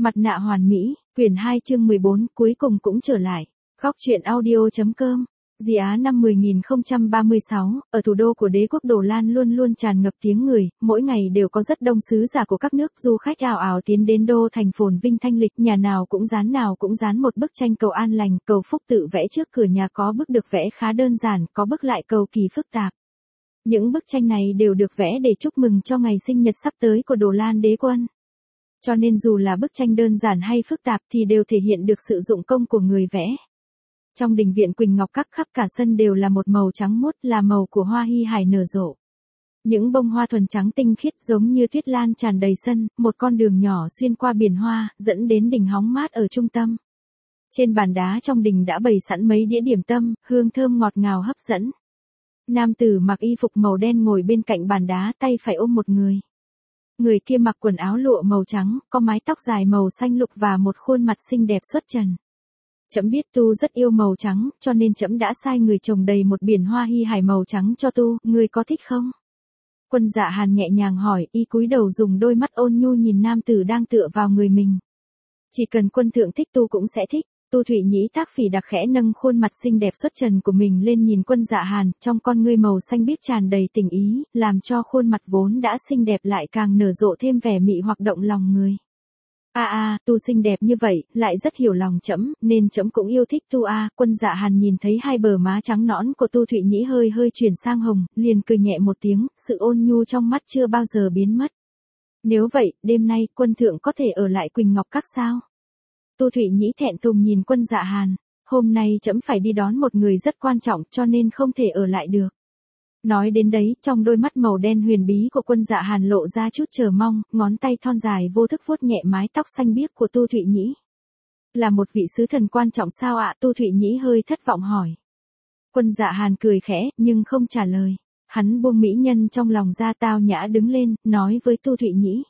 Mặt nạ hoàn mỹ, quyển 2 chương 14 cuối cùng cũng trở lại. Góc truyện audio.com. Dị Á năm 10036, ở thủ đô của đế quốc Đồ Lan luôn luôn tràn ngập tiếng người, mỗi ngày đều có rất đông sứ giả của các nước du khách ào ào tiến đến đô thành phồn vinh thanh lịch, nhà nào cũng dán một bức tranh cầu an lành, cầu phúc tự vẽ trước cửa nhà, có bức được vẽ khá đơn giản, có bức lại cầu kỳ phức tạp. Những bức tranh này đều được vẽ để chúc mừng cho ngày sinh nhật sắp tới của Đồ Lan đế quân. Cho nên dù là bức tranh đơn giản hay phức tạp thì đều thể hiện được sự dụng công của người vẽ. Trong đình viện Quỳnh Ngọc Các khắp cả sân đều là một màu trắng muốt, là màu của hoa hy hải nở rộ. Những bông hoa thuần trắng tinh khiết giống như tuyết lan tràn đầy sân, một con đường nhỏ xuyên qua biển hoa, dẫn đến đình hóng mát ở trung tâm. Trên bàn đá trong đình đã bày sẵn mấy đĩa điểm tâm, hương thơm ngọt ngào hấp dẫn. Nam tử mặc y phục màu đen ngồi bên cạnh bàn đá, tay phải ôm một người. Người kia mặc quần áo lụa màu trắng, có mái tóc dài màu xanh lục và một khuôn mặt xinh đẹp xuất trần. Trẫm biết Tu rất yêu màu trắng, cho nên trẫm đã sai người trồng đầy một biển hoa hy hải màu trắng cho Tu, ngươi có thích không? Quân Dạ Hàn nhẹ nhàng hỏi, y cúi đầu dùng đôi mắt ôn nhu nhìn nam tử đang tựa vào người mình. Chỉ cần quân thượng thích Tu cũng sẽ thích. Tu Thụy Nhĩ Thác Phỉ đặc khẽ nâng khuôn mặt xinh đẹp xuất trần của mình lên nhìn Quân Dạ Hàn, trong con ngươi màu xanh biếc tràn đầy tình ý, làm cho khuôn mặt vốn đã xinh đẹp lại càng nở rộ thêm vẻ mị hoặc động lòng người. Tu xinh đẹp như vậy, lại rất hiểu lòng trẫm, nên trẫm cũng yêu thích Tu a. Quân Dạ Hàn nhìn thấy hai bờ má trắng nõn của Tu Thụy Nhĩ hơi chuyển sang hồng, liền cười nhẹ một tiếng, sự ôn nhu trong mắt chưa bao giờ biến mất. Nếu vậy, đêm nay quân thượng có thể ở lại Quỳnh Ngọc Các sao? Tu Thụy Nhĩ thẹn thùng nhìn Quân Dạ Hàn, hôm nay trẫm phải đi đón một người rất quan trọng cho nên không thể ở lại được. Nói đến đấy, trong đôi mắt màu đen huyền bí của Quân Dạ Hàn lộ ra chút chờ mong, ngón tay thon dài vô thức vuốt nhẹ mái tóc xanh biếc của Tu Thụy Nhĩ. Là một vị sứ thần quan trọng sao ạ? Tu Thụy Nhĩ hơi thất vọng hỏi. Quân Dạ Hàn cười khẽ, nhưng không trả lời. Hắn buông mỹ nhân trong lòng ra, tao nhã đứng lên, nói với Tu Thụy Nhĩ.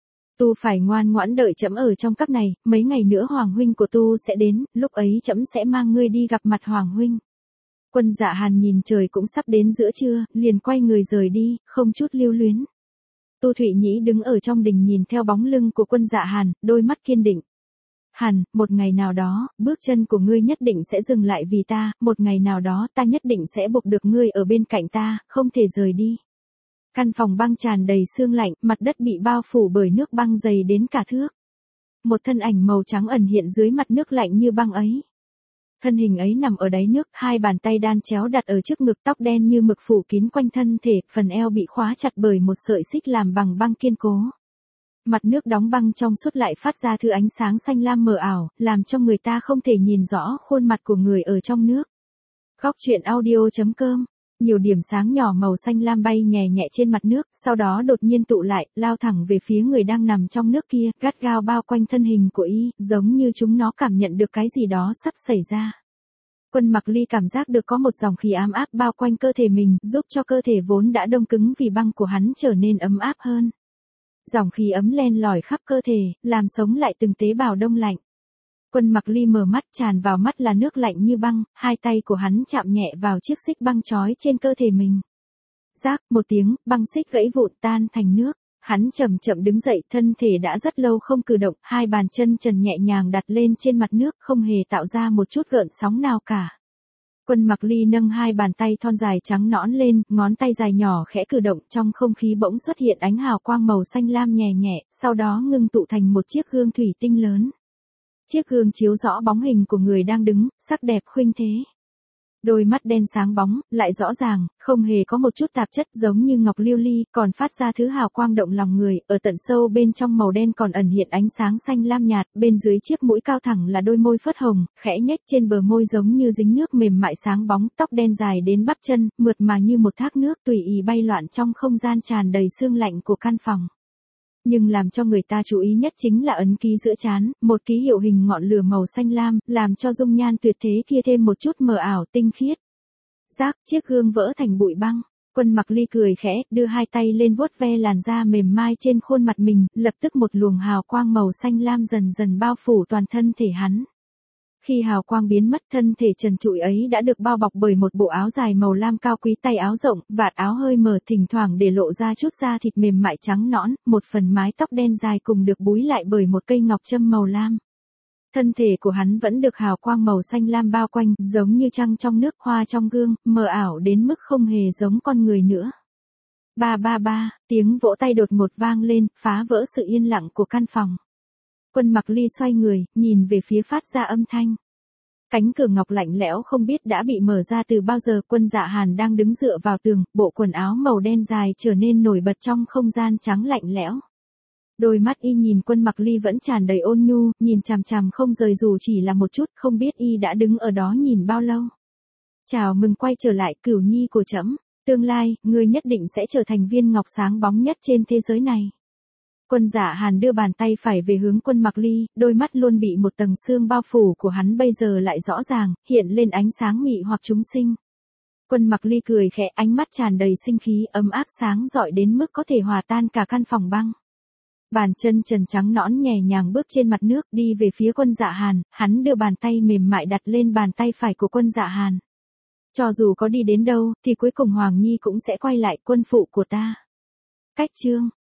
Tu phải ngoan ngoãn đợi trẫm ở trong các này, mấy ngày nữa Hoàng huynh của Tu sẽ đến, lúc ấy trẫm sẽ mang ngươi đi gặp mặt Hoàng huynh. Quân Dạ Hàn nhìn trời cũng sắp đến giữa trưa, liền quay người rời đi, không chút lưu luyến. Tu Thụy Nhĩ đứng ở trong đình nhìn theo bóng lưng của Quân Dạ Hàn, đôi mắt kiên định. Hàn, một ngày nào đó, bước chân của ngươi nhất định sẽ dừng lại vì ta, một ngày nào đó ta nhất định sẽ buộc được ngươi ở bên cạnh ta, không thể rời đi. Căn phòng băng tràn đầy sương lạnh, mặt đất bị bao phủ bởi nước băng dày đến cả thước. Một thân ảnh màu trắng ẩn hiện dưới mặt nước lạnh như băng ấy. Thân hình ấy nằm ở đáy nước, hai bàn tay đan chéo đặt ở trước ngực, tóc đen như mực phủ kín quanh thân thể, phần eo bị khóa chặt bởi một sợi xích làm bằng băng kiên cố. Mặt nước đóng băng trong suốt lại phát ra thứ ánh sáng xanh lam mờ ảo, làm cho người ta không thể nhìn rõ khuôn mặt của người ở trong nước. Góc truyện audio.com. Nhiều điểm sáng nhỏ màu xanh lam bay nhẹ nhẹ trên mặt nước, sau đó đột nhiên tụ lại, lao thẳng về phía người đang nằm trong nước kia, gắt gao bao quanh thân hình của y, giống như chúng nó cảm nhận được cái gì đó sắp xảy ra. Quân Mặc Ly cảm giác được có một dòng khí ấm áp bao quanh cơ thể mình, giúp cho cơ thể vốn đã đông cứng vì băng của hắn trở nên ấm áp hơn. Dòng khí ấm len lỏi khắp cơ thể, làm sống lại từng tế bào đông lạnh. Quân Mặc Ly mở mắt, tràn vào mắt là nước lạnh như băng, hai tay của hắn chạm nhẹ vào chiếc xích băng trói trên cơ thể mình. Rác, một tiếng, băng xích gãy vụn tan thành nước. Hắn chậm chậm đứng dậy, thân thể đã rất lâu không cử động, hai bàn chân trần nhẹ nhàng đặt lên trên mặt nước, không hề tạo ra một chút gợn sóng nào cả. Quân Mặc Ly nâng hai bàn tay thon dài trắng nõn lên, ngón tay dài nhỏ khẽ cử động, trong không khí bỗng xuất hiện ánh hào quang màu xanh lam nhẹ nhẹ, sau đó ngưng tụ thành một chiếc gương thủy tinh lớn. Chiếc gương chiếu rõ bóng hình của người đang đứng, sắc đẹp khuynh thế. Đôi mắt đen sáng bóng, lại rõ ràng, không hề có một chút tạp chất, giống như ngọc lưu ly, còn phát ra thứ hào quang động lòng người, ở tận sâu bên trong màu đen còn ẩn hiện ánh sáng xanh lam nhạt, bên dưới chiếc mũi cao thẳng là đôi môi phớt hồng, khẽ nhếch trên bờ môi giống như dính nước mềm mại sáng bóng, tóc đen dài đến bắp chân, mượt mà như một thác nước tùy ý bay loạn trong không gian tràn đầy sương lạnh của căn phòng. Nhưng làm cho người ta chú ý nhất chính là ấn ký giữa trán, một ký hiệu hình ngọn lửa màu xanh lam, làm cho dung nhan tuyệt thế kia thêm một chút mờ ảo tinh khiết. Rác, chiếc gương vỡ thành bụi băng. Quân Mặc Ly cười khẽ, đưa hai tay lên vuốt ve làn da mềm mai trên khuôn mặt mình, lập tức một luồng hào quang màu xanh lam dần dần bao phủ toàn thân thể hắn. Khi hào quang biến mất, thân thể trần trụi ấy đã được bao bọc bởi một bộ áo dài màu lam cao quý, tay áo rộng, vạt áo hơi mở, thỉnh thoảng để lộ ra chút da thịt mềm mại trắng nõn, một phần mái tóc đen dài cùng được búi lại bởi một cây ngọc trâm màu lam. Thân thể của hắn vẫn được hào quang màu xanh lam bao quanh, giống như trăng trong nước, hoa trong gương, mờ ảo đến mức không hề giống con người nữa. Ba ba ba, tiếng vỗ tay đột ngột vang lên, phá vỡ sự yên lặng của căn phòng. Quân Mặc Ly xoay người, nhìn về phía phát ra âm thanh. Cánh cửa ngọc lạnh lẽo không biết đã bị mở ra từ bao giờ. Quân Dạ Hàn đang đứng dựa vào tường, bộ quần áo màu đen dài trở nên nổi bật trong không gian trắng lạnh lẽo. Đôi mắt y nhìn Quân Mặc Ly vẫn tràn đầy ôn nhu, nhìn chằm chằm không rời dù chỉ là một chút, không biết y đã đứng ở đó nhìn bao lâu. Chào mừng quay trở lại, Cửu Nhi của trẫm. Tương lai, ngươi nhất định sẽ trở thành viên ngọc sáng bóng nhất trên thế giới này. Quân Dạ Hàn đưa bàn tay phải về hướng Quân Mặc Ly, đôi mắt luôn bị một tầng sương bao phủ của hắn bây giờ lại rõ ràng, hiện lên ánh sáng mị hoặc chúng sinh. Quân Mặc Ly cười khẽ, ánh mắt tràn đầy sinh khí, ấm áp sáng rọi đến mức có thể hòa tan cả căn phòng băng. Bàn chân trần trắng nõn nhẹ nhàng bước trên mặt nước đi về phía Quân Dạ Hàn, hắn đưa bàn tay mềm mại đặt lên bàn tay phải của Quân Dạ Hàn. Cho dù có đi đến đâu, thì cuối cùng Hoàng Nhi cũng sẽ quay lại, quân phụ của ta. Cách chương